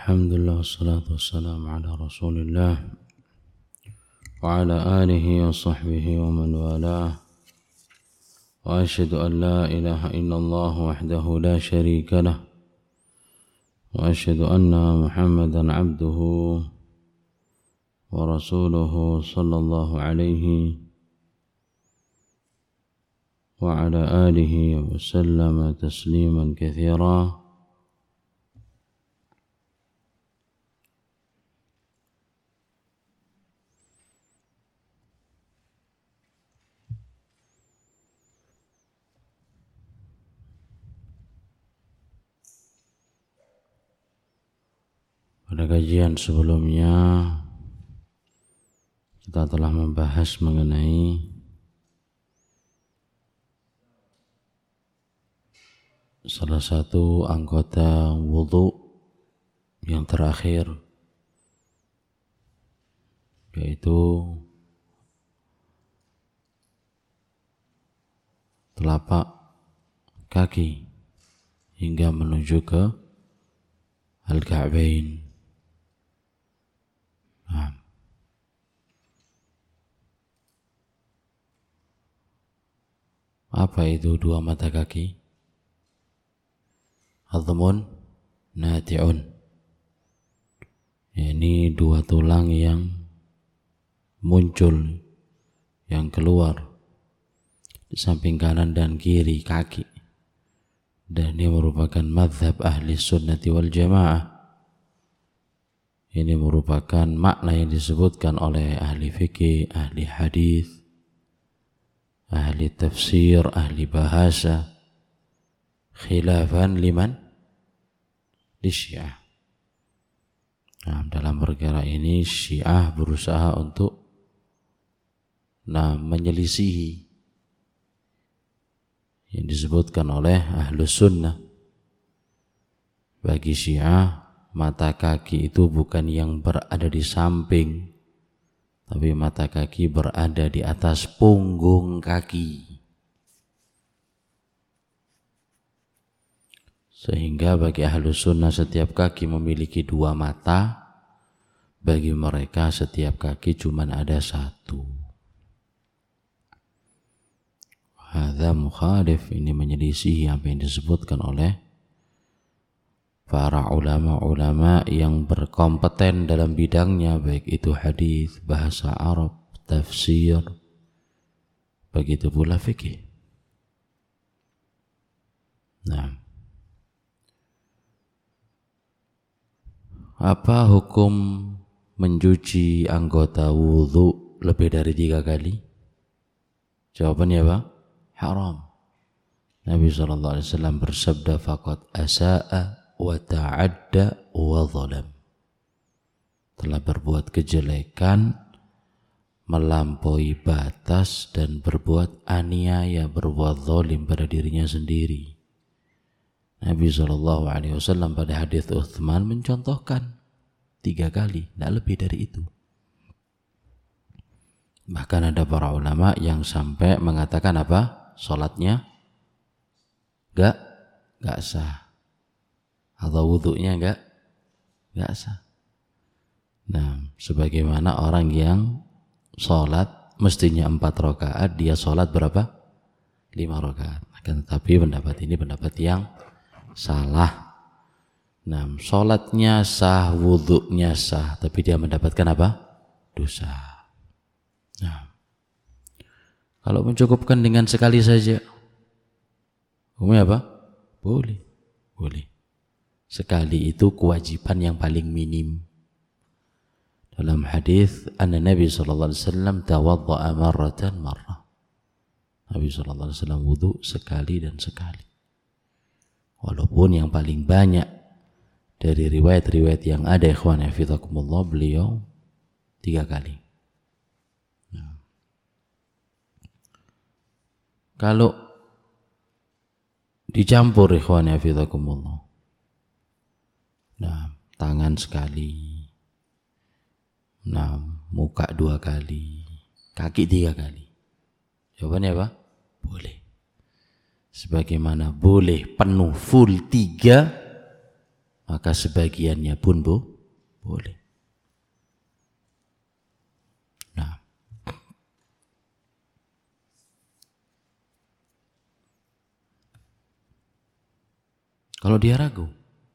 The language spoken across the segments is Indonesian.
Alhamdulillah wassalatu wassalamu ala rasulillah wa ala alihi wa sahbihi wa man walah wa ashhadu an la ilaha illallah wahdahu la sharika lah wa ashhadu anna Muhammadan abduhu wa rasuluhu sallallahu alaihi wa ala alihi wa sallama tasliman katsira. Pada kajian sebelumnya kita telah membahas mengenai salah satu anggota wudhu yang terakhir, yaitu telapak kaki hingga menuju ke al-ka'bain. Apa itu dua mata kaki? Adhmun nati'un, ini dua tulang yang muncul, yang keluar di samping kanan dan kiri kaki, dan ini merupakan mazhab ahli sunnati wal jamaah. Ini merupakan makna yang disebutkan oleh ahli fikih, ahli hadis, ahli tafsir, ahli bahasa, khilafan liman? Di Syiah. Nah, dalam perkara ini Syiah berusaha untuk menyelisihi yang disebutkan oleh ahlus sunnah. Bagi Syiah, mata kaki itu bukan yang berada di samping, tapi mata kaki berada di atas punggung kaki. Sehingga bagi ahlus sunnah setiap kaki memiliki dua mata, bagi mereka setiap kaki cuma ada satu. Hadza mukhalif, ini menyelisihi apa yang disebutkan oleh para ulama-ulama yang berkompeten dalam bidangnya, baik itu hadis, bahasa Arab, tafsir, begitu pula fikih. Nah, apa hukum mencuci anggota wudhu lebih dari 3 kali? Jawabannya apa? Haram. Nabi SAW bersabda, faqad asa'a wa ta'adda wa zalam. Telah berbuat kejelekan, melampaui batas, dan berbuat aniaya, berbuat zalim pada dirinya sendiri. Nabi SAW pada hadis Uthman mencontohkan 3 kali, tidak lebih dari itu. Bahkan ada para ulama yang sampai mengatakan apa? Salatnya gak sah, atau wudhunya gak sah. Nah, sebagaimana orang yang salat mestinya 4 rakaat, dia salat berapa? 5 rakaat. Akan tetapi pendapat ini pendapat yang salah. Nah, salatnya sah, wudhunya sah, tapi dia mendapatkan apa? Dosa. Nah, kalau mencukupkan dengan sekali saja, hukumnya apa? Boleh. Sekali itu kewajiban yang paling minim. Dalam hadis, anna Nabi sallallahu alaihi wasallam tawadda'a marratan marrah. Nabi sallallahu alaihi wasallam wudu sekali dan sekali. Walaupun yang paling banyak dari riwayat-riwayat yang ada, ikhwan hafizakumullah, beliau 3 kali. Nah, kalau dicampur, ikhwan hafizakumullah, nah, tangan sekali, nah, muka 2 kali, kaki 3 kali. Jawabannya apa? Boleh. Sebagaimana boleh penuh full 3, maka sebagiannya pun boleh. Nah, kalau dia ragu,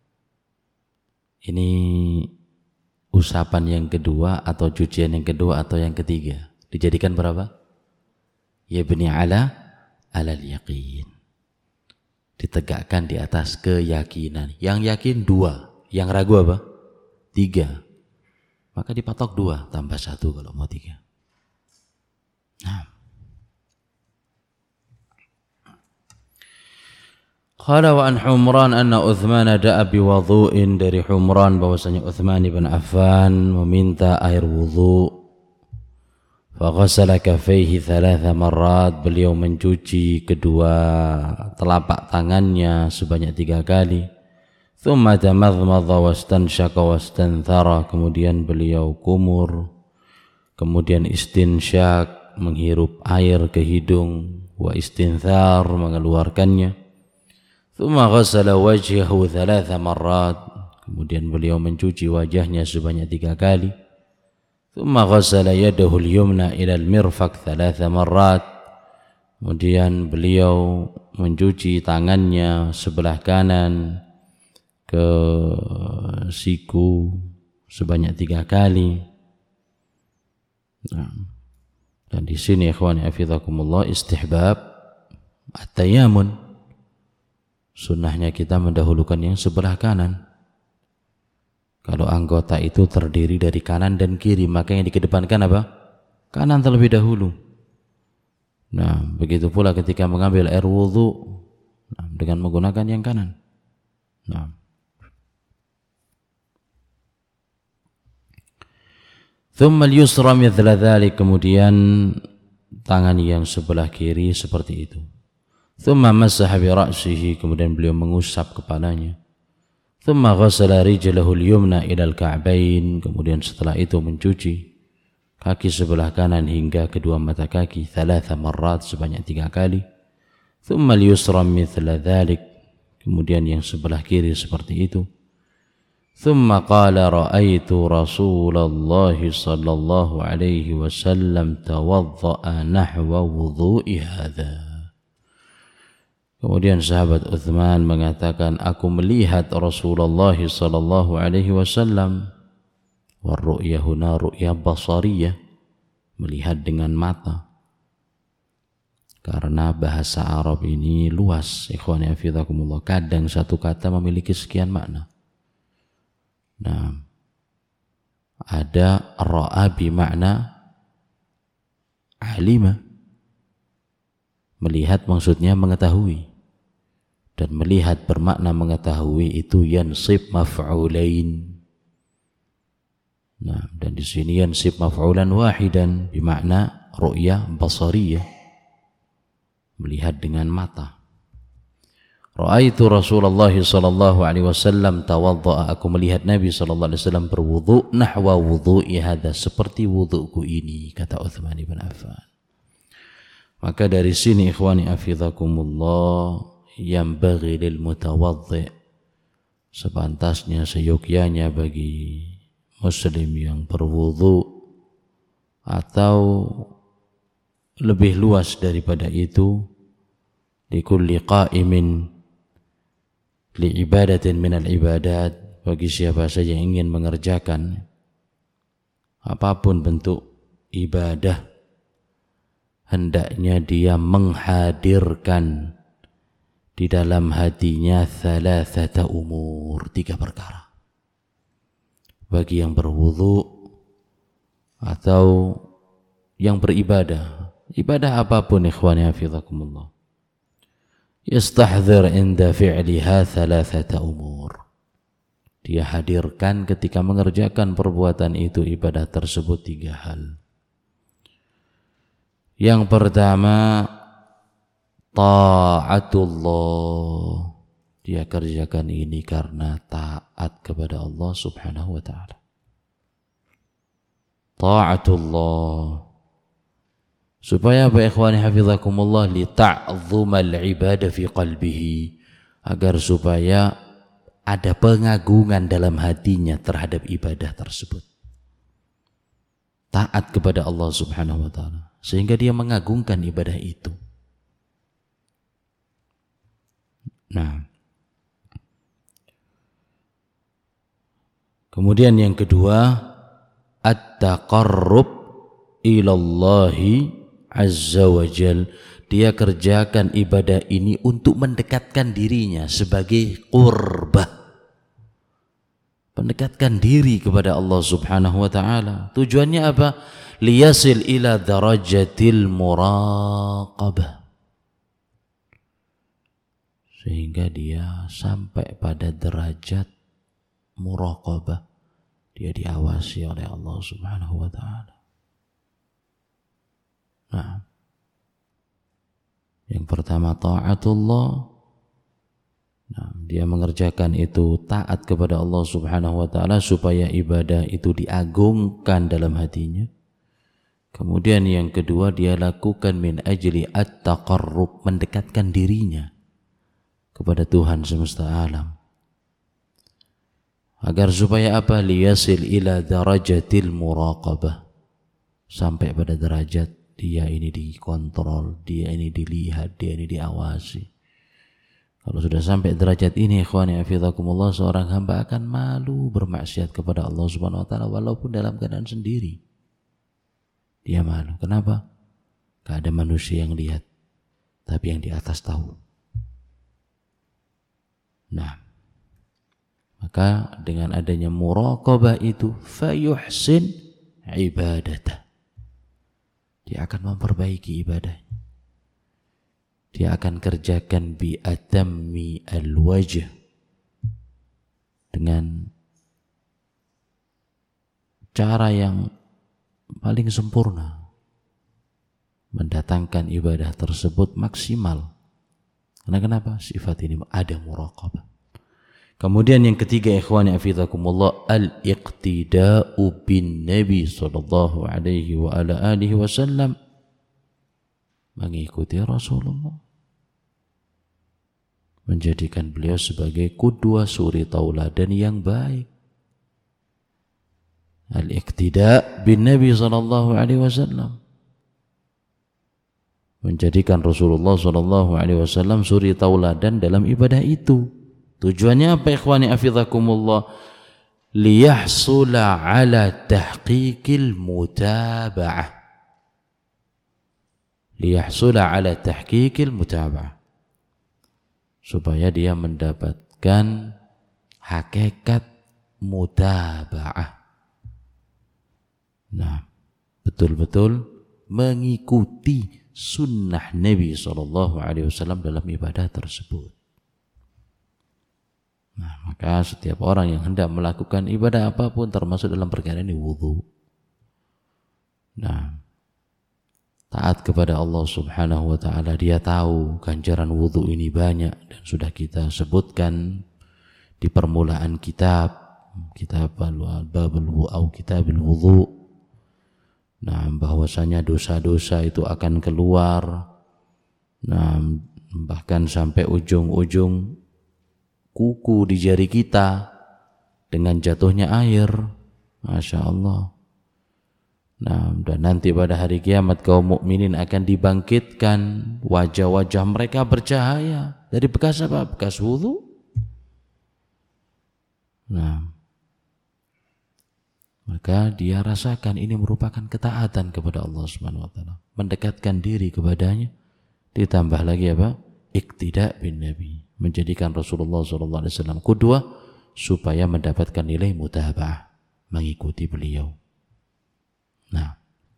ini usapan yang kedua atau cucian yang kedua atau yang ketiga, dijadikan berapa? Yabni alal yaqin, ditegakkan di atas keyakinan. Yang yakin 2, yang ragu apa? 3. Maka dipatok 2 tambah 1 kalau mau 3. Nah, qala wa an Humran anna Uthman da'a bi wudhu'in, dari Humran bahwasanya Uthman bin Affan meminta air wudhu. Fa ghassala kaffaihi 3 marrat, beliau mencuci kedua telapak tangannya sebanyak 3 kali. Thumma tamadmadha wastanshaqa wastanthara, kemudian beliau kumur, kemudian istinsyak, menghirup air ke hidung, wa istinthar, mengeluarkannya. Thumma ghassala wajhahu 3 marrat, kemudian beliau mencuci wajahnya sebanyak 3 kali. Thumma ghassala yadahu al-yumna ila al-mirfaq 3 marrat, kemudian beliau mencuci tangannya sebelah kanan ke siku sebanyak 3 kali. Nah, dan di sini ikhwani hafizakumullah istihbab at-tayammun, sunnahnya kita mendahulukan yang sebelah kanan. Kalau anggota itu terdiri dari kanan dan kiri, maka yang dikedepankan apa? Kanan terlebih dahulu. Nah, begitu pula ketika mengambil air wudhu, dengan menggunakan yang kanan. Nah, thumma al-yusra mithla dhalik, kemudian tangan yang sebelah kiri seperti itu. Thumma masaha bi ra'sihi, kemudian beliau mengusap kepalanya. Thumma ghassala rijlahu al-yumna ila al-ka'bain, kemudian setelah itu mencuci kaki sebelah kanan hingga kedua mata kaki 3 marrat, sebanyak 3 kali. Thumma al-yusra mithla dhalik, kemudian yang sebelah kiri seperti itu. Thumma qala ra'aitu Rasulullah sallallahu alaihi wasallam tawadda'a nahwa wudhu'i hadha. Kemudian sahabat Uthman mengatakan, aku melihat Rasulullah sallallahu alaihi wasallam, wa ru'ya huna ru'ya basariyah, melihat dengan mata. Karena bahasa Arab ini luas, ikhwani hafizakumullah, kadang satu kata memiliki sekian makna. Nah, ada ra'a bi makna alima, melihat maksudnya mengetahui. Dan melihat bermakna mengetahui itu yansib maf'ulain. Nah, dan di sini yansib maf'ulan wahidan bermakna ru'ya basariyah, melihat dengan mata. Ra'aitu Rasulullah sallallahu alaihi wasallam tawadda'a, aku melihat Nabi sallallahu alaihi wasallam berwudu nahwa wudhu'i hadza, seperti wudu'ku ini, kata Uthman bin Affan. Maka dari sini ikhwani hafizakumullah, yang bagi lil mutawaddi', sepantasnya seyogyanya bagi muslim yang berwudu, atau lebih luas daripada itu, likulli qa'imin li ibadatin minal ibadat, bagi siapa saja yang ingin mengerjakan apapun bentuk ibadah, hendaknya dia menghadirkan di dalam hatinya 3 umur, 3 perkara. Bagi yang berwudu atau yang beribadah, ibadah apapun ikhwani hafizakumullah, yastahdhir inda fi'liha 3 umur, dia hadirkan ketika mengerjakan perbuatan itu, ibadah tersebut, 3 hal. Yang pertama, ta'atullah, dia kerjakan ini karena taat kepada Allah subhanahu wa ta'ala. Ta'atullah, supaya apa ikhwani hafizakumullah, li ta'zumal ibadah fi qalbihi, agar supaya ada pengagungan dalam hatinya terhadap ibadah tersebut. Taat kepada Allah Subhanahu wa ta'ala, sehingga dia mengagungkan ibadah itu. Nah, kemudian yang kedua, at-taqarrub ilallahi azza wa jal. Dia kerjakan ibadah ini untuk mendekatkan dirinya sebagai qurbah, mendekatkan diri kepada Allah Subhanahu wa ta'ala. Tujuannya apa? Liyasil ila darajatil muraqabah, sehingga dia sampai pada derajat muraqabah, dia diawasi oleh Allah Subhanahu wa ta'ala. Nah, yang pertama ta'atullah. Nah, dia mengerjakan itu taat kepada Allah Subhanahu wa ta'ala supaya ibadah itu diagungkan dalam hatinya. Kemudian yang kedua, dia lakukan min ajli at-taqarrub, mendekatkan dirinya kepada Tuhan semesta alam. Agar supaya apa? Liyasil ila darajatil muraqabah, sampai pada derajat dia ini dikontrol, dia ini dilihat, dia ini diawasi. Kalau sudah sampai derajat ini, ikhwani hafizakumullah, seorang hamba akan malu bermaksiat kepada Allah Subhanahu wa ta'ala walaupun dalam keadaan sendiri. Dia malu. Kenapa? Gak ada manusia yang lihat, tapi yang di atas tahu. Nah, maka dengan adanya muraqabah itu, fayuhsin ibadatah, dia akan memperbaiki ibadahnya. Dia akan kerjakan bi atammi al-wajh, dengan cara yang paling sempurna, mendatangkan ibadah tersebut maksimal. Karena kenapa? Sifat ini ada muraqabah. Kemudian yang ketiga, ikhwani hafizakumullah, al-iqtida'u bin Nabi sallallahu alaihi wa ala alihi wasallam, mengikuti Rasulullah, menjadikan beliau sebagai qudwah, suri tauladan yang baik. Al-iqtida' bin Nabi sallallahu alaihi wasallam, menjadikan Rasulullah sallallahu alaihi wasallam suri tauladan dalam ibadah itu. Tujuannya apa, ikhwani hafizakumullah? Liyahsula ala tahqiqil mutaba'ah. Liyahsula ala tahqiqil mutaba'ah, supaya dia mendapatkan hakikat mutaba'ah. Nah, betul-betul mengikuti sunnah Nabi SAW dalam ibadah tersebut. Nah, maka setiap orang yang hendak melakukan ibadah apapun, termasuk dalam perkara ini wudu, nah, taat kepada Allah Subhanahu wa ta'ala, dia tahu ganjaran wudu ini banyak dan sudah kita sebutkan di permulaan kitab babul wu'au kitabil wudu. Nah, bahwasanya dosa-dosa itu akan keluar, nah, bahkan sampai ujung-ujung kuku di jari kita dengan jatuhnya air. Masya Allah. Nah, dan nanti pada hari kiamat kaum mukminin akan dibangkitkan, wajah-wajah mereka bercahaya dari bekas apa? Bekas wudu. Nah, maka dia rasakan ini merupakan ketaatan kepada Allah Subhanahu wa ta'ala, mendekatkan diri kepadanya. Ditambah lagi apa? Iqtida' bin Nabi, menjadikan Rasulullah SAW qudwah supaya mendapatkan nilai mutaba'ah, mengikuti beliau. Nah,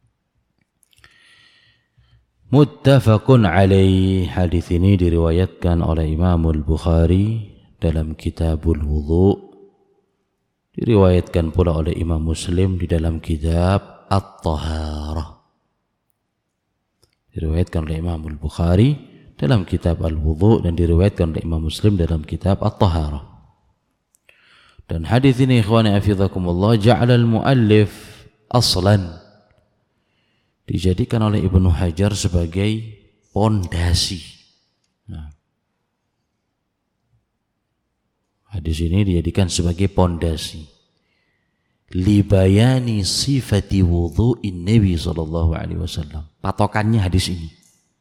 muttafaqun alaih, hadis ini diriwayatkan oleh Imam Al-Bukhari dalam Kitabul Wudu, diriwayatkan pula oleh Imam Muslim di dalam kitab At-Taharah. Diriwayatkan oleh Imam Al-Bukhari dalam kitab Al-Wudu dan diriwayatkan oleh Imam Muslim dalam kitab At-Taharah. Dan hadis ini, ikhwani hafizakumullah, ja'ala al-muallif aslan, dijadikan oleh Ibnu Hajar sebagai pondasi. Nah, Hadis ini dijadikan sebagai pondasi libayani sifati wudhu'in Nabi sallallahu alaihi wasallam. Patokannya hadis ini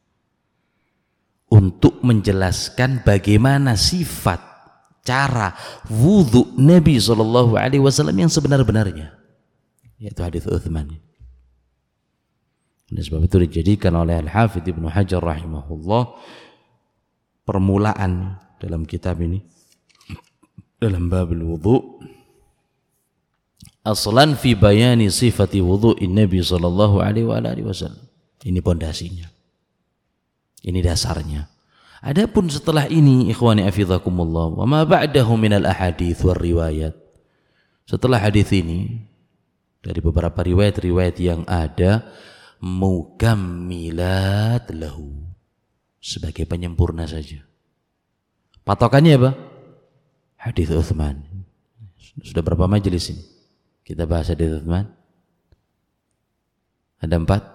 untuk menjelaskan bagaimana sifat cara wudhu Nabi sallallahu alaihi wasallam yang sebenar-benarnya, yaitu hadis Utsman. Oleh sebab itu dijadikan oleh Al-Hafidz Ibnu Hajar rahimahullah permulaan dalam kitab ini, dalam babul wudhu, aslan fi bayani sifati wudhu'in Nabi sallallahu alaihi wasallam. Ini pondasinya, ini dasarnya. Adapun setelah ini, ikhwani hafizakumullah, wa ma ba'dahu minal ahadits war riwayat, setelah hadis ini dari beberapa riwayat-riwayat yang ada, mukammilat lahu, sebagai penyempurna saja. Patokannya apa? Hadis Utsman. Sudah berapa majelis ini kita bahas hadis Utsman? Ada 4.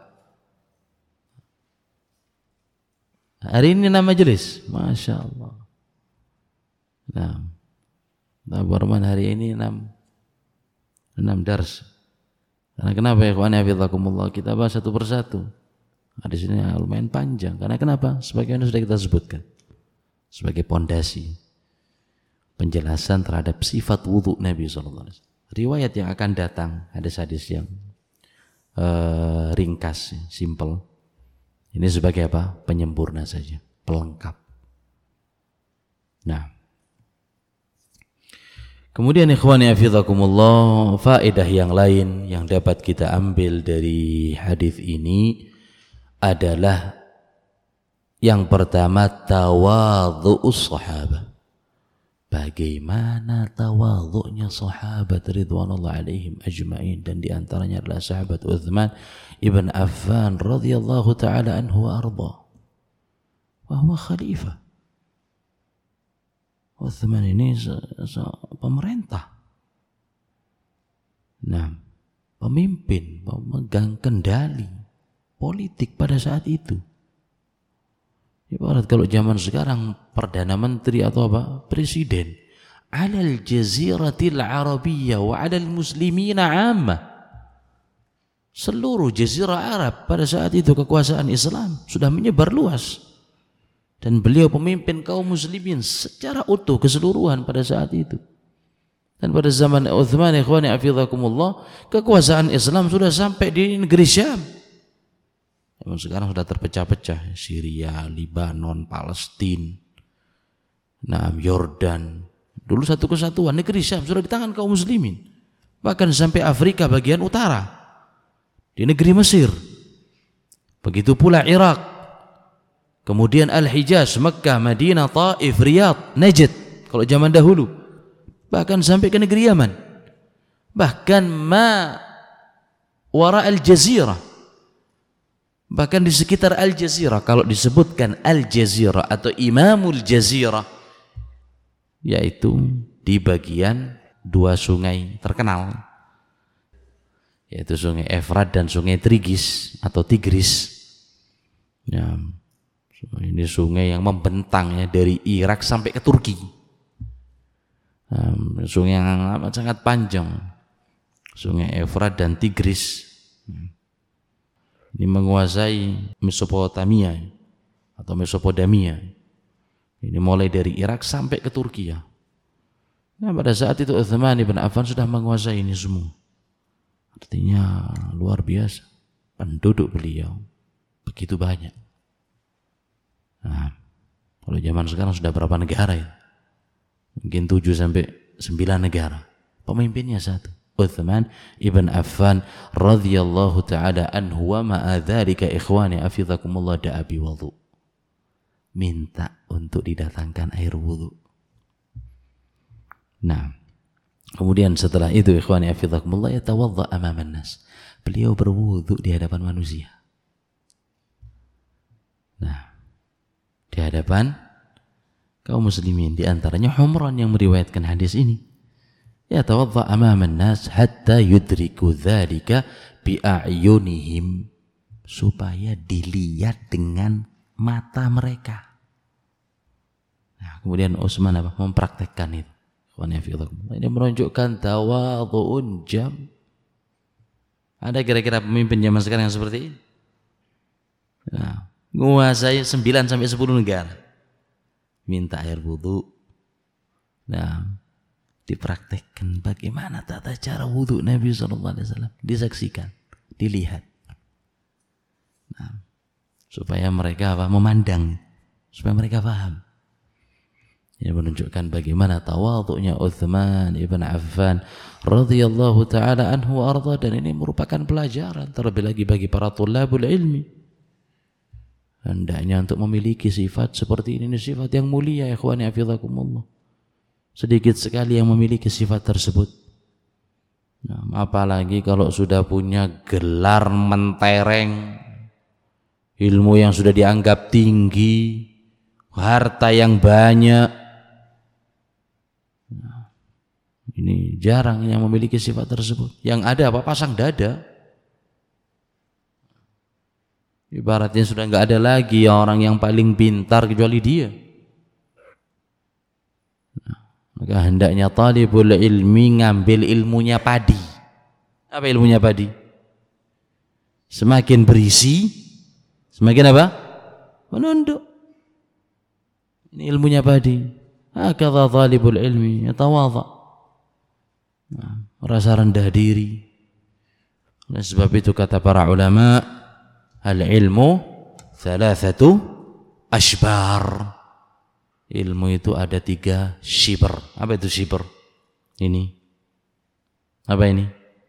Hari ini 6 majelis, Masya Allah. Nah, Barman hari ini 6 dars. Karena kenapa ya ikhwan hafizakumullah, kita bahas satu persatu. Hadis ini lumayan panjang. Karena kenapa? Sebagaimana sudah kita sebutkan, sebagai pondasi penjelasan terhadap sifat wudhu Nabi SAW. Riwayat yang akan datang, hadis-hadis yang ringkas, simple. Ini sebagai apa? Penyempurna saja, pelengkap. Nah, kemudian ikhwani hafizakumullah, faedah yang lain yang dapat kita ambil dari hadis ini adalah yang pertama, tawadhu'us sahabah. Bagaimana tawadhu'nya sahabat ridwanullah alaihim ajma'in, dan diantaranya adalah sahabat Utsman ibn Affan radhiyallahu ta'ala anhu wa arda, wa huwa khalifah. Utsman ini pemerintah, nah, pemimpin, pemegang kendali politik pada saat itu. Ibarat kalau zaman sekarang perdana menteri atau apa, presiden. Alal jaziratil arabiyyah wa alal muslimina amma. Seluruh jazirah Arab pada saat itu kekuasaan Islam sudah menyebar luas, dan beliau pemimpin kaum muslimin secara utuh keseluruhan pada saat itu. Dan pada zaman Utsman, ikhwani hafizakumullah, kekuasaan Islam sudah sampai di negeri Syam. Namun sekarang sudah terpecah-pecah, Syria, Libanon, Palestina, Yordan. Dulu satu kesatuan, negeri Syam sudah di tangan kaum muslimin. Bahkan sampai Afrika bagian utara, di negeri Mesir. Begitu pula Irak. Kemudian Al-Hijaz, Mekkah, Madinah, Taif, Riyadh, Najd kalau zaman dahulu. Bahkan sampai ke negeri Yaman. Bahkan wara al-jazirah. Bahkan di sekitar Al-Jazirah, kalau disebutkan Al-Jazirah atau Imamul Jazirah, yaitu di bagian 2 sungai terkenal, yaitu sungai Efrat dan sungai Tigris atau Tigris. Ya, ini sungai yang membentang ya, dari Irak sampai ke Turki. Sungai yang sangat panjang, sungai Efrat dan Tigris. Ini menguasai Mesopotamia atau Mesopodamia. Ini mulai dari Irak sampai ke Turki. Nah, pada saat itu Utsman ibn Affan sudah menguasai ini semua. Artinya luar biasa penduduk beliau begitu banyak. Nah, kalau zaman sekarang sudah berapa negara ya? Mungkin 7 sampai 9 negara. Pemimpinnya satu, Utsman ibn Affan radhiyallahu ta'ala anhu, wa ma'a dzalika ikhwani hafizakumullah da'a bi wudhu. Minta untuk didatangkan air wudhu. Nah, kemudian setelah itu ikhwani hafizakumullah yatawadda amaman nas. Beliau berwudhu di hadapan manusia. Nah, di hadapan kaum muslimin, di antaranya Humran yang meriwayatkan hadis ini. Yatawadda amaman nas hatta yudriku dzalika bi a'yunihim, supaya dilihat dengan mata mereka. Nah, kemudian Utsman mempraktekkan itu. Ini menunjukkan tawadhu'un jam. Ada kira-kira pemimpin zaman sekarang yang seperti ini? Nah, menguasai 9 sampai 10 negara. Minta air wudu. Nah, dipraktekkan bagaimana tata cara wudu Nabi SAW. Disaksikan, dilihat. Nah, supaya mereka memandang, supaya mereka paham. Ini menunjukkan bagaimana tawadhu'nya Utsman ibn Affan radhiyallahu taala anhu wa arda, dan ini merupakan pelajaran terlebih lagi bagi para thulabul ilmi. Hendaknya untuk memiliki sifat seperti ini sifat yang mulia, ikhwani hafizakumullah. Sedikit sekali yang memiliki sifat tersebut. Nah, apalagi kalau sudah punya gelar mentereng, ilmu yang sudah dianggap tinggi, harta yang banyak. Nah, ini jarang yang memiliki sifat tersebut. Yang ada apa? Pasang dada. Ibaratnya sudah nggak ada lagi orang yang paling pintar kecuali dia. Nah, maka hendaknya talibul ilmi ngambil ilmunya padi. Apa ilmunya padi? Semakin berisi, semakin apa? Menunduk. Ini ilmunya padi. Hakadha talibul ilmi yatawadha. Nah, merasa rendah diri. Oleh sebab itu kata para ulama, al-ilmu thalathatu ashbar. Ilmu itu ada 3 shibr. Apa itu shibr? Ini. Apa ini?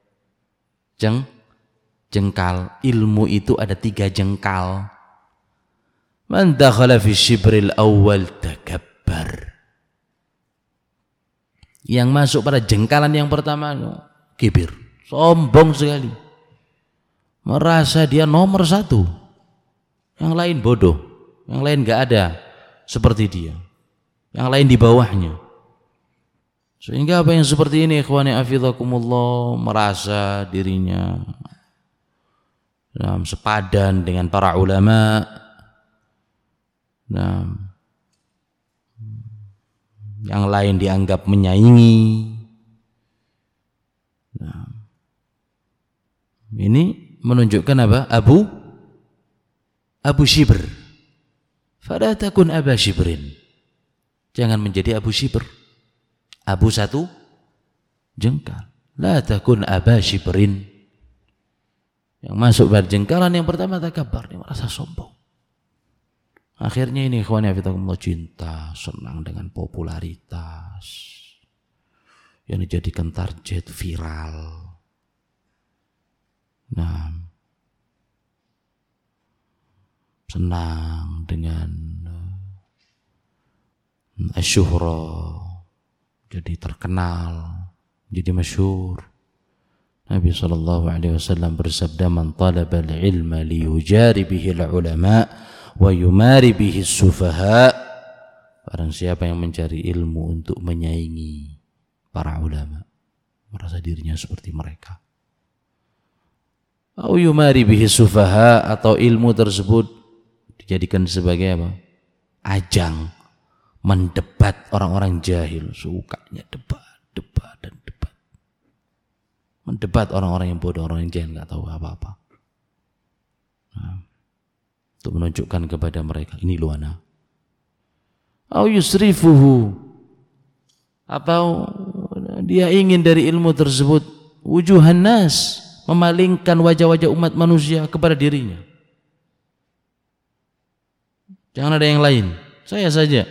Jengkal. Ilmu itu ada 3 jengkal. Man dakhala fi shibril awwal takabbar. Yang masuk pada jengkalan yang pertama kibir, sombong sekali, merasa dia nomor 1, yang lain bodoh, yang lain gak ada seperti dia, yang lain di bawahnya. Sehingga apa yang seperti ini ikhwani hafizakumullah, merasa dirinya sepadan dengan para ulama. Nah, yang lain dianggap menyaingi. Nah, ini menunjukkan apa? Abu Shibr. Fala takun aba shibrin. Jangan menjadi Abu Shibr. Abu 1 jengkal. La takun aba shibrin. Yang masuk pada jengkalan yang pertama takabbar, dia merasa sombong. Akhirnya ini ikhwan fillah, cinta, senang dengan popularitas yang dijadikan target viral. Nah, senang dengan asyuhra, jadi terkenal, jadi masyhur. Nabi SAW bersabda, man talaba al-ilma liyujari bihi al-ulama wa yumari bihi sufaha. Barang siapa yang mencari ilmu untuk menyaingi para ulama, merasa dirinya seperti mereka, au yumari bihi sufaha, atau ilmu tersebut dijadikan sebagai apa? Ajang mendebat orang-orang jahil, sukanya debat dan debat, mendebat orang-orang yang bodoh, orang yang jahil, nggak tahu apa-apa. Nah, untuk menunjukkan kepada mereka ini luana. Au yusrifuhu, atau dia ingin dari ilmu tersebut wujuhan nas, memalingkan wajah-wajah umat manusia kepada dirinya. Jangan ada yang lain, saya saja.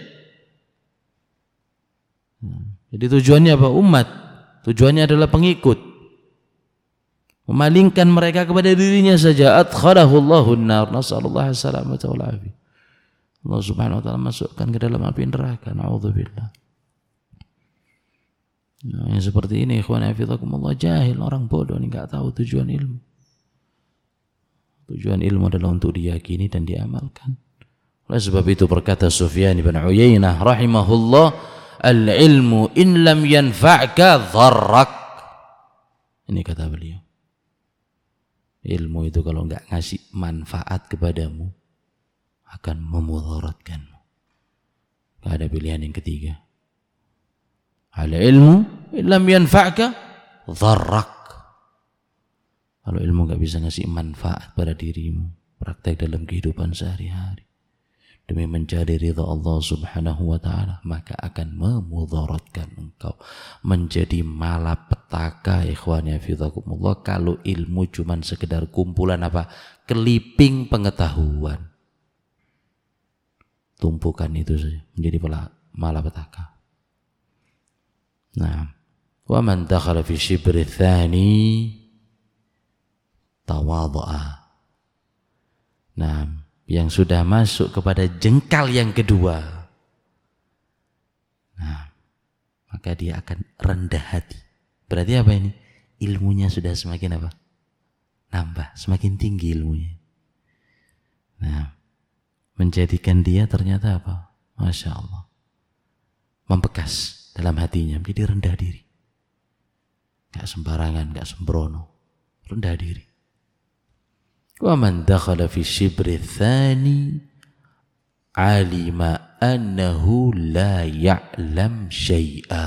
Jadi tujuannya apa? Umat. Tujuannya adalah pengikut. Memalingkan mereka kepada dirinya saja. Adkhalahu Allahun nar. Nasallallahu salamata wal afiyah. Allah Subhanahu wa taala masukkan ke dalam api neraka. Na'udzubillah. Nah, yang seperti ini ikhwan hafizakumullah, jahil, orang bodoh, ini enggak tahu tujuan ilmu. Tujuan ilmu adalah untuk diyakini dan diamalkan. Oleh sebab itu berkata Sufyan bin Uyainah rahimahullah, al-ilmu in lam yanfa'ka dharrak. Ini kata beliau. Ilmu itu kalau enggak ngasih manfaat kepadamu, akan memudaratkanmu. Enggak ada pilihan yang ketiga. Al ilmu lam yanfa'ka dharrak. Kalau ilmu enggak bisa ngasih manfaat pada dirimu, praktek dalam kehidupan sehari-hari demi mencari ridha Allah Subhanahu wa taala, maka akan memudaratkan engkau, menjadi malapetaka. Ikhwan fillah, kalau ilmu cuman sekedar kumpulan apa? Keliping pengetahuan. Tumpukan itu saja menjadi malapetaka. Nah, wa man dakhala fi shibri tsani tawadha'a. Nah, yang sudah masuk kepada jengkal yang kedua, nah, maka dia akan rendah hati. Berarti apa ini? Ilmunya sudah semakin apa? Nambah, semakin tinggi ilmunya. Nah, menjadikan dia ternyata apa? Masya Allah, membekas dalam hatinya, menjadi rendah diri. Gak sembarangan, gak sembrono, rendah diri. Wa man dakhala fi shibri tsani alima annahu la ya'lam syai'a.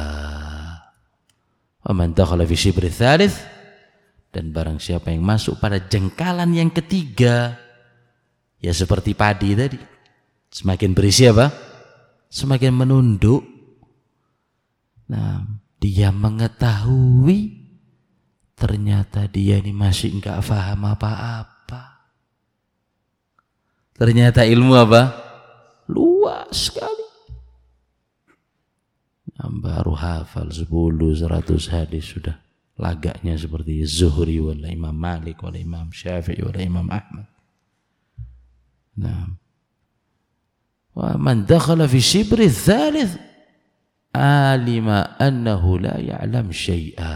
Wa man dakhala fi shibri tsalits, dan barang siapa yang masuk pada jengkalan yang ketiga, ya seperti padi tadi, semakin berisi apa? Semakin menunduk. Nah, dia mengetahui ternyata dia ini masih enggak paham apa-apa. Ternyata ilmu apa? Luas sekali. Baru hafal 10-100 hadis sudah lagaknya seperti Zuhri wala Imam Malik wala Imam Syafi'i wala Imam Ahmad. Nah, wa man dakhala fi shibri tsalits alima annahu la ya'lam syai'a.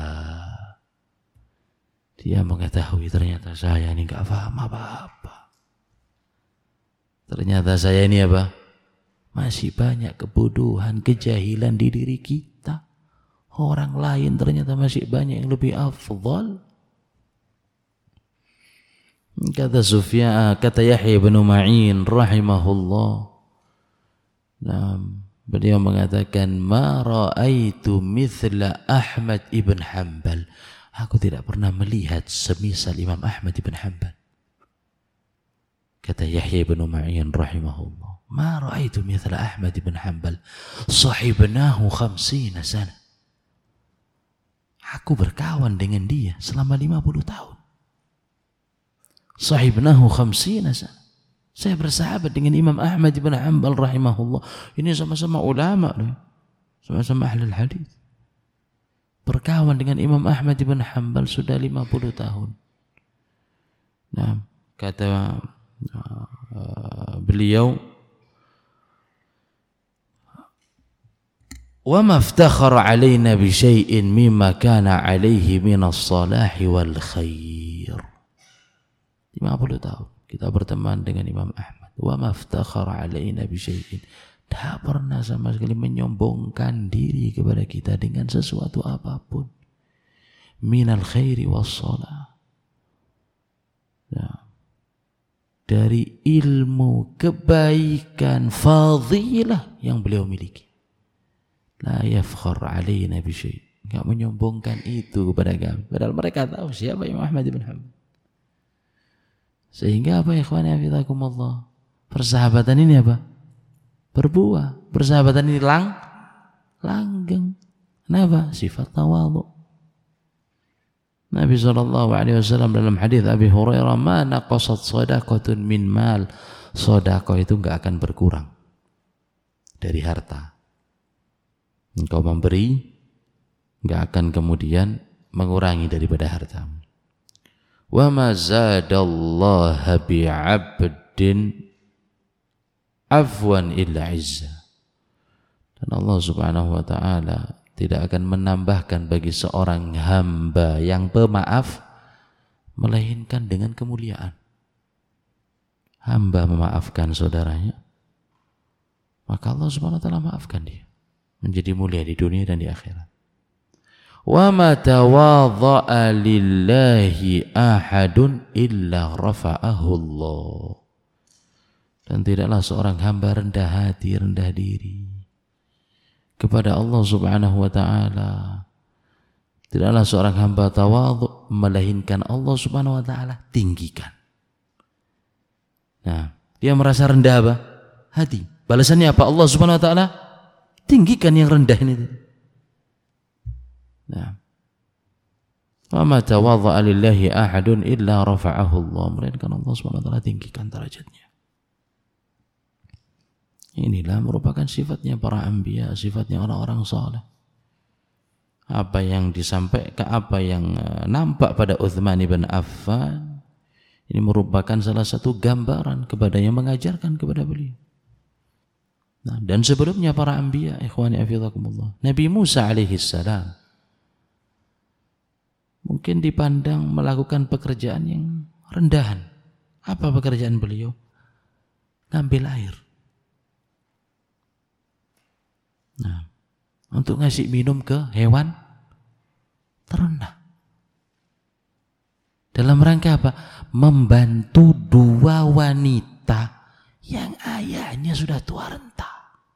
Dia mengetahui ternyata saya ini enggak paham apa-apa. Ternyata saya ini apa? Masih banyak kebodohan, kejahilan di diri kita. Orang lain ternyata masih banyak yang lebih afdal. Kata Yahya bin Ma'in rahimahullah. Nah, beliau mengatakan, ma ra'aitu mithla Ahmad ibn Hanbal. Aku tidak pernah melihat semisal Imam Ahmad ibn Hanbal. Kata Yahya bin Ma'in rahimahullah, ma ra'aitu mithla Ahmad bin Hanbal sahibnahu 50 sana. Aku berkawan dengan dia selama 50 tahun. Sahibnahu 50 sana. Saya bersahabat dengan Imam Ahmad bin Hanbal rahimahullah. Ini sama-sama ulama, sama-sama ahli hadis. Berkawan dengan Imam Ahmad bin Hanbal sudah 50 tahun. Nah, kata beliau, wa maftakhara alaina bi syai'in mimma kana alaihi minas salahi wal khair. 50 tahun kita berteman dengan Imam Ahmad. Wa maftakhara alaina bi syai'in, tak pernah sama sekali menyombongkan diri kepada kita dengan sesuatu apapun. Minal khairi was salah. Nah, dari ilmu, kebaikan, fadilah yang beliau miliki. La yafkhar alaina bi syai', enggak menyombongkan itu kepada kami. Padahal mereka tahu siapa Imam Ahmad bin Hanbal. Sehingga apa, ikhwan fillah, persahabatan ini apa? Berbuah. Persahabatan ini langgeng. Kenapa? Sifat tawadhu. Nabi SAW dalam hadis Abi Hurairah, ma naqasat shadaqatun min mal. Sedekah itu enggak akan berkurang dari harta. Engkau memberi, enggak akan kemudian mengurangi daripada hartamu. Wa ma zadallaha bi'abdin afwan illa izza. Dan Allah Subhanahu wa taala tidak akan menambahkan bagi seorang hamba yang pemaaf melainkan dengan kemuliaan. Hamba memaafkan saudaranya, maka Allah Subhanahu wa taala maafkan dia, menjadi mulia di dunia dan di akhirat. Wa ma tawadha'a lillahi ahadun illa rafa'ahu Allah. Dan tidaklah seorang hamba rendah hati, rendah diri kepada Allah Subhanahu wa taala. Tidaklah seorang hamba tawadhu melainkan Allah Subhanahu wa taala tinggikan. Nah, dia merasa rendah apa? Hati. Balasannya apa? Allah Subhanahu wa taala tinggikan yang rendah ini. Nah, wa ma tawadha'a lillahi ahadun illa rafa'ahu Allah. Melainkan Allah Subhanahu wa taala tinggikan derajatnya. Inilah merupakan sifatnya para anbiya, sifatnya orang-orang saleh. Apa yang disampaikan, apa yang nampak pada Utsman bin Affan ini merupakan salah satu gambaran kepada yang mengajarkan kepada beliau. Nah, dan sebelumnya para anbiya, ikhwani hafizakumullah, Nabi Musa alaihi salam mungkin dipandang melakukan pekerjaan yang rendahan. Apa pekerjaan beliau? Ngambil air. Nah, untuk ngasih minum ke hewan ternak. Dalam rangka apa? Membantu dua wanita yang ayahnya sudah tua renta.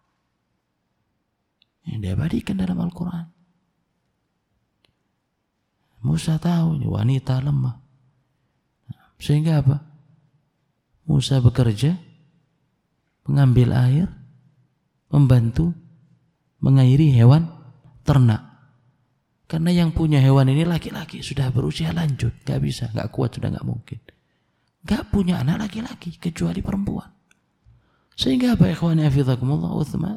Yang diabadikan dalam Al-Quran. Musa tahu ini wanita lemah. Sehingga apa? Musa bekerja, mengambil air, membantu mengairi hewan ternak. Karena yang punya hewan ini laki-laki, sudah berusia lanjut, gak bisa, gak kuat, sudah gak mungkin. Gak punya anak laki-laki kecuali perempuan. Sehingga apa ikhwani hafizakumullah,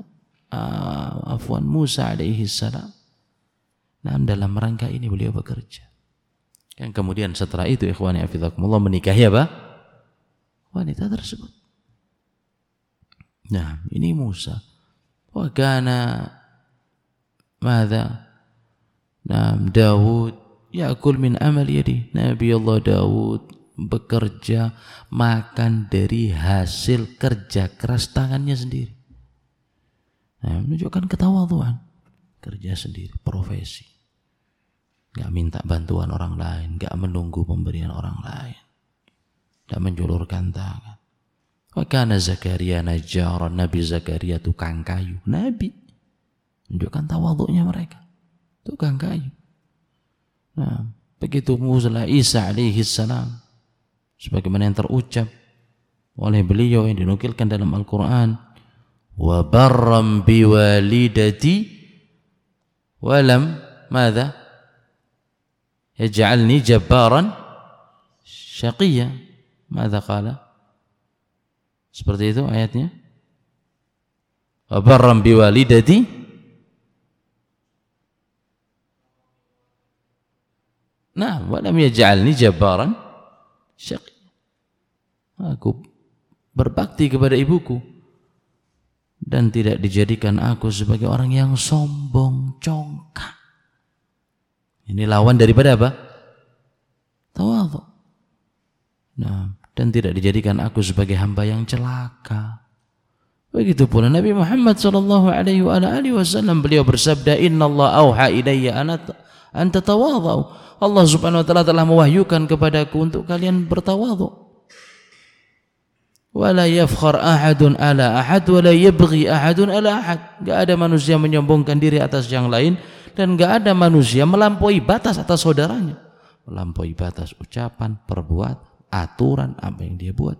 Musa alaihi salam, nah dalam rangka ini beliau bekerja. Yang kemudian setelah itu ikhwani hafizakumullah menikahi apa? Wanita tersebut. Nah, ini Musa. Wa kana madza? Naam, Daud ya'kul min amal yadi. Nabi Allah Daud bekerja, makan dari hasil kerja keras tangannya sendiri. Nah, menunjukkan ketawadhuan, kerja sendiri, profesi. Enggak minta bantuan orang lain, enggak menunggu pemberian orang lain. Enggak menjulurkan tangan. Wa kana Zakaria najjaran. Nabi Zakaria tukang kayu. Nabi menunjukkan tawadhunya mereka. Tukang kayu. Nah, begitu Musa Isa alaihi salam, sebagaimana yang terucap oleh beliau yang dinukilkan dalam Al-Quran, wa barram biwalidati walam madza yaj'alni jabbaran syaqiyya. Madza qala? Seperti itu ayatnya. Wa barram biwalidati, nah, walam yaj'alni jabbaran syaqiyya. Aku berbakti kepada ibuku dan tidak dijadikan aku sebagai orang yang sombong, congkak. Ini lawan daripada apa? Tawadhu. Nah, dan tidak dijadikan aku sebagai hamba yang celaka. Begitu pula Nabi Muhammad sallallahu alaihi wasallam, beliau bersabda, "Innallaha auha ilayya an tatawadhu." Allah Subhanahu wa taala telah mewahyukan kepadaku untuk kalian bertawadhu. Wala yafkhar ahadun ala ahad wala yabghi ahadun ala ahad. Enggak ada manusia menyombongkan diri atas yang lain dan enggak ada manusia melampaui batas atas saudaranya. Melampaui batas ucapan, perbuatan, aturan apa yang dia buat.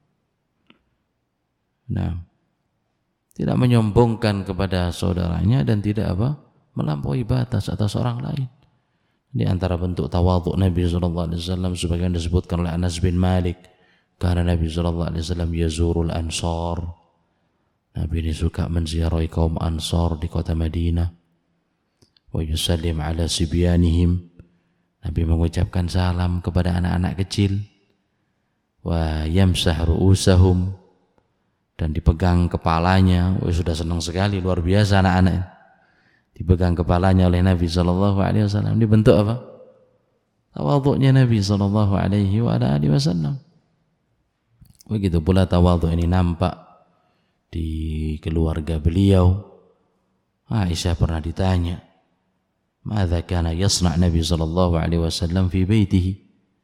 Nah, tidak menyombongkan kepada saudaranya dan tidak apa? Melampaui batas atas orang lain. Di antara bentuk tawadhu Nabi sallallahu alaihi wasallam sebagaimana disebutkan oleh Anas bin Malik, karena Nabi sallallahu alaihi wasallam yazurul ansar. Nabi ini suka menziarahi kaum Ansar di kota Madinah. Wa yusallim ala sibyanihim. Nabi mengucapkan salam kepada anak-anak kecil. Wa yamsah ru'usahum, dan dipegang kepalanya. Sudah senang sekali, luar biasa anak-anak. Dipegang kepalanya oleh Nabi sallallahu alaihi wasallam. Ini bentuk apa? Tawadhu'nya Nabi sallallahu alaihi wasallam. Begitu pula tawadhu ini nampak di keluarga beliau. Aisyah pernah ditanya, "Madza kana yasna' Nabi sallallahu alaihi wasallam fi baitihi?"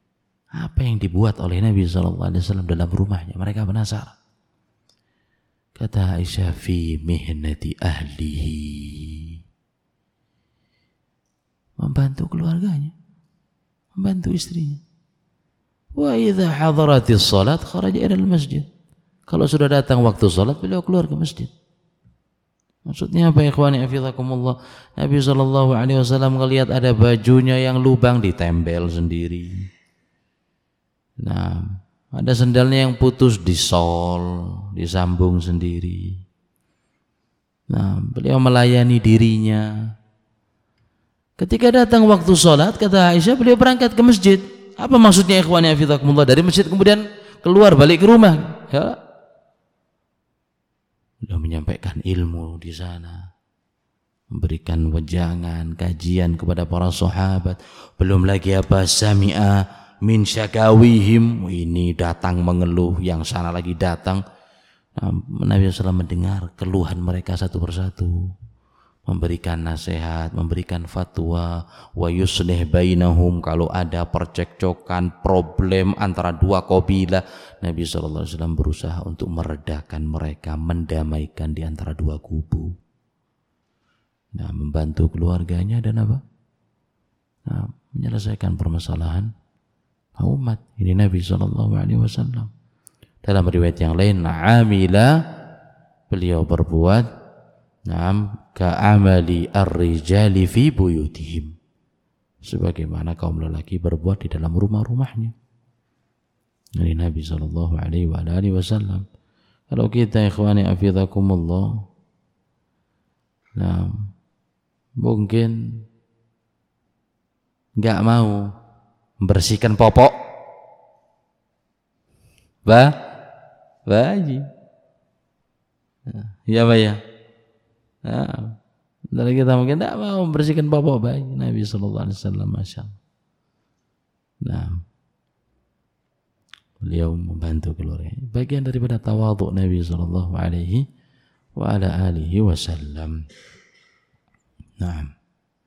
Apa yang dibuat oleh Nabi sallallahu alaihi wasallam dalam rumahnya? Mereka penasaran. Kata Aisyah, fi mihnati ahlihi, membantu keluarganya, membantu istrinya. Wa idza hadaratis salat kharaja ilal masjid, kalau sudah datang waktu salat beliau keluar ke masjid. Maksudnya apa ikhwani hafizakumullah? Nabi SAW ngelihat ada bajunya yang lubang, ditempel sendiri. Nah, ada sendalnya yang putus, disol, disambung sendiri. Nah, beliau melayani dirinya. Ketika datang waktu sholat, kata Aisyah, beliau berangkat ke masjid. Apa maksudnya ikhwani hafizakumullah? Dari masjid kemudian keluar balik ke rumah. Ya, beliau menyampaikan ilmu di sana, memberikan wejangan, kajian kepada para sahabat. Belum lagi apa, sami'a min syakawihim, ini datang mengeluh, yang sana lagi datang. Nah, Nabi SAW mendengar keluhan mereka satu persatu, memberikan nasihat, memberikan fatwa, wa yuslih bainahum, kalau ada percekcokan, problem antara dua kabilah, Nabi SAW berusaha untuk meredakan mereka, mendamaikan di antara dua kubu. Nah, membantu keluarganya dan apa? Nah, menyelesaikan permasalahan umat. Ini Nabi SAW. Dalam riwayat yang lain, amila, beliau berbuat, ka'amali ar-rijali fi buyutihim, sebagaimana kaum lelaki berbuat di dalam rumah-rumahnya. Ini Nabi SAW. Kalau kita ikhwani hafizakumullah, nah, mungkin enggak mau membersihkan popok bayi. Ya Pak ya. Nah, dari kita mungkin tidak mau membersihkan popok bayi. Nabi SAW, Masya Allah. Nah, beliau membantu keluarga. Bagian daripada tawadhu Nabi SAW wa ala alihi wasallam. Nah,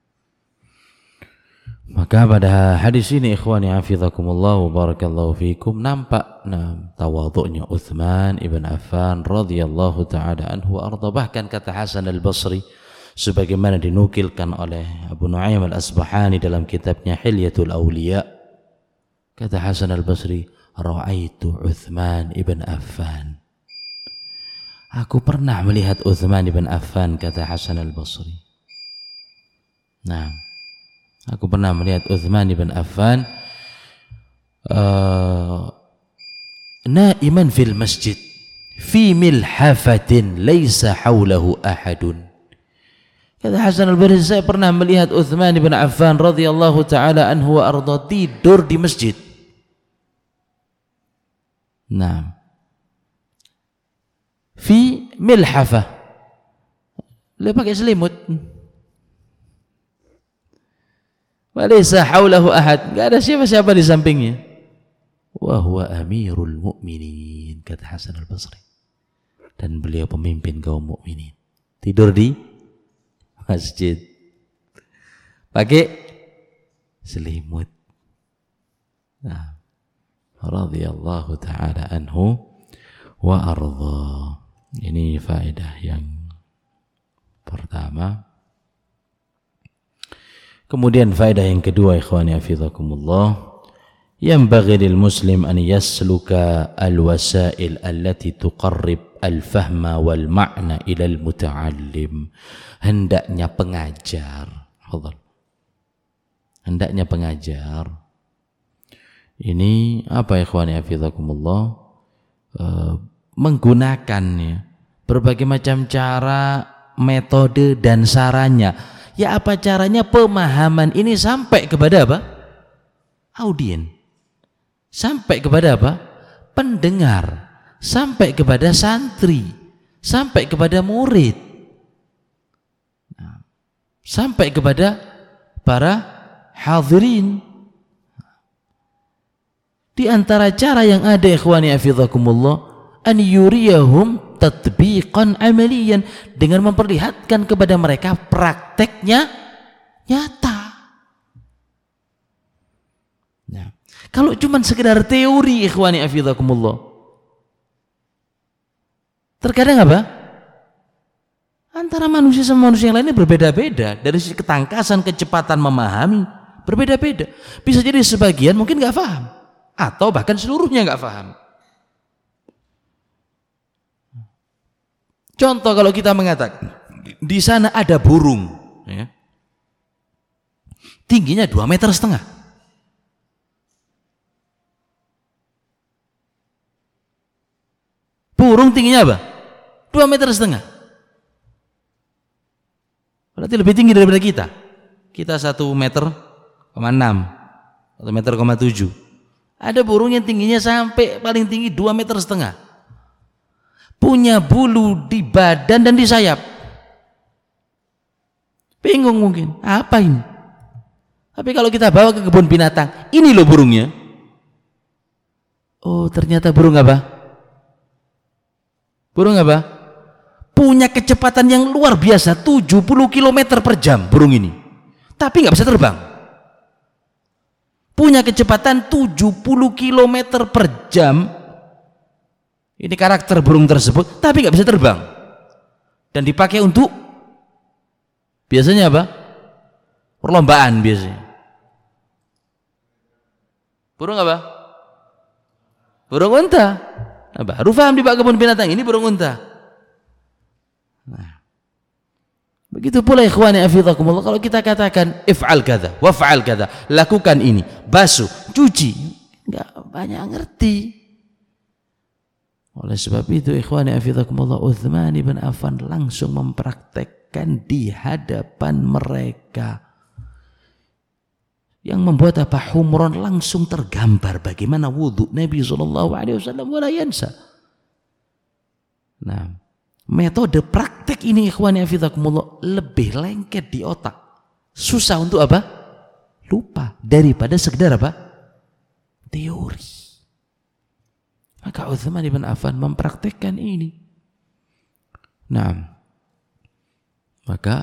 maka pada hadis ini ikhwani hafizakumullah wa barakallahu fikum, nampak tawadhu'nya Uthman ibn Affan radhiyallahu ta'ala anhu wa arda. Bahkan kata Hasan al-Basri, sebagaimana dinukilkan oleh Abu Nu'aym al-Asbahani dalam kitabnya Hilyatul Awliya, kata Hasan al-Basri, ra'aitu Uthman ibn Affan, aku pernah melihat Uthman ibn Affan, kata Hasan al-Basri. Nah, aku pernah melihat Uthman ibn Affan naiman fil masjid fi milhafatin laisa haulahu ahadun. Kata Hasan al-Basri, saya pernah melihat Uthman ibn Affan radhiyallahu taala anhu wa arda tidur di masjid. Nah, fi milhafah, dia pakai selimut. Walaysa haulahu ahad, enggak ada siapa-siapa di sampingnya. Wa huwa amirul mu'minin, kata Hasan al-Basri. Dan beliau pemimpin kaum mukminin. Tidur di masjid, pakai selimut. Nah, radhiyallahu ta'ala anhu wa arda. Ini faedah yang pertama. Kemudian faedah yang kedua, ikhwani hafizakumullah, yanbaghi lil muslim an yasluka al-wasail allati tuqarrib al-fahma wal ma'na ila al-muta'allim. Hendaknya pengajar ini apa ikhwani hafizakumullah, menggunakannya berbagai macam cara, metode dan sarannya. Ya, apa caranya pemahaman ini sampai kepada apa? Audien. Sampai kepada apa? Pendengar. Sampai kepada santri. Sampai kepada murid. Sampai kepada para hadirin. Di antara cara yang ada ikhwani hafizakumullah, an yuriyahum tatbiqan amaliyan, dengan memperlihatkan kepada mereka prakteknya nyata. Nah, kalau cuma sekedar teori ikhwani hafizakumullah, Terkadang apa? Antara manusia sama manusia yang lainnya berbeda-beda. Dari sisi ketangkasan, kecepatan memahami, berbeda-beda. Bisa jadi sebagian mungkin nggak paham. Atau bahkan seluruhnya nggak paham. Contoh kalau kita mengatakan, di sana ada burung. Ya, tingginya 2,5 meter. Burung tingginya apa? 2,5 meter. Berarti lebih tinggi daripada kita. Kita 1,6 meter, 1,7 meter. Ada burung yang tingginya sampai paling tinggi 2,5 meter. Punya bulu di badan dan di sayap. Bingung mungkin, apa ini? Tapi kalau kita bawa ke kebun binatang, ini loh burungnya. Oh, ternyata burung apa? Burung apa? Punya kecepatan yang luar biasa, 70 km per jam burung ini. Tapi nggak bisa terbang. Punya kecepatan 70 km per jam. Ini karakter burung tersebut, tapi nggak bisa terbang. Dan dipakai untuk biasanya apa? Perlombaan biasanya. Burung apa? Burung unta. Nah, baru paham di kebun binatang ini burung unta. Nah, begitu pula ikhwani hafizakumullah, kalau kita katakan if'al kadza, waf'al kadza, lakukan ini, basuh, cuci, enggak banyak ngerti. Oleh sebab itu ikhwani hafizakumullah, Utsman bin Affan langsung mempraktekkan di hadapan mereka. Yang membuat apa? Humron langsung tergambar bagaimana wudhu Nabi SAW wala yansa. Nah, metode praktek ini ikhwani hafizakumullah lebih lengket di otak. Susah untuk apa? Lupa daripada sekedar apa? Teori. Maka Utsman bin Affan mempraktekkan ini. Nah, maka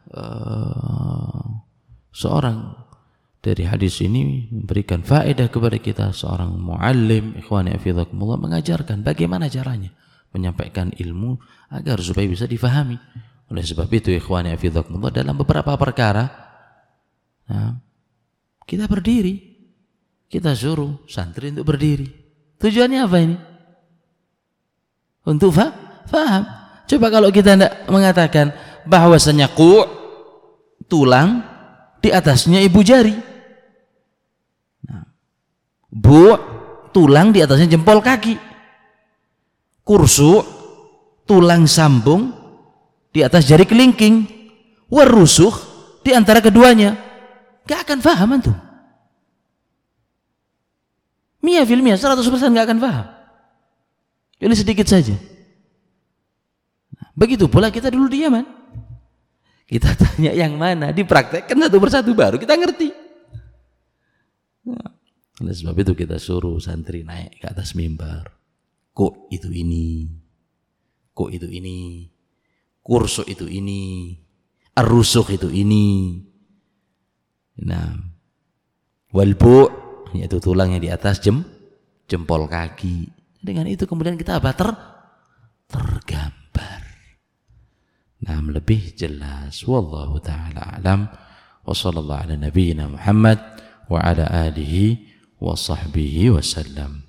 seorang dari hadis ini memberikan faedah kepada kita, seorang muallim ikhwani hafizakumullah mengajarkan bagaimana caranya menyampaikan ilmu agar supaya bisa difahami. Oleh sebab itu ikhwani hafizakumullah, dalam beberapa perkara kita berdiri, kita suruh santri untuk berdiri. Tujuannya apa ini? Untuk faham. Coba kalau kita tidak mengatakan bahwasanya tulang di atasnya ibu jari, tulang di atasnya jempol kaki, kursu tulang sambung di atas jari kelingking, warusuh di antara keduanya, gak akan paham antum. Mia filmia 100% gak akan paham. Ini sedikit saja. Begitu pula kita dulu di Yaman, kita tanya yang mana, dipraktekkan satu persatu baru kita ngerti. Oleh sebab itu kita suruh santri naik ke atas mimbar. Kok itu ini, kok itu ini, kursu itu ini, ar-rusuh itu ini. Nah, walbu, yaitu tulang yang di atas jempol kaki. Dengan itu kemudian kita apa? Tergambar. Nah, lebih jelas. Wallahu ta'ala alam. Wa sallallahu ala nabiyyina Muhammad wa ala alihi wa sahbihi wa sallam.